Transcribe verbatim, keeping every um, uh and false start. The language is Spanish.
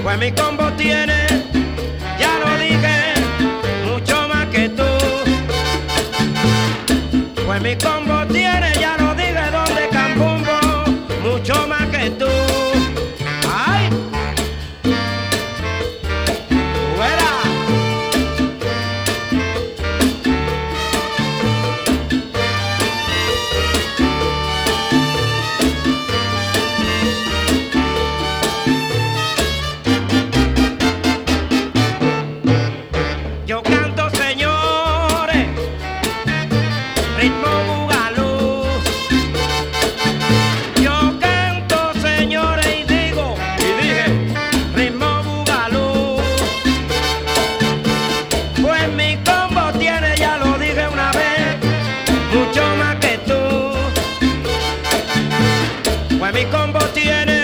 Pues mi combo tiene, ya lo dije, mucho más que tú. Pues mi combo tiene, ya lo dije, donde Cambumbo, mucho más que tú. ¡Ay! ¡Fuera! Yo canto, señores, ritmo bugalú. Yo canto, señores, y digo, y dije, ritmo bugalú. Pues mi combo tiene, ya lo dije una vez, mucho más que tú. Pues mi combo tiene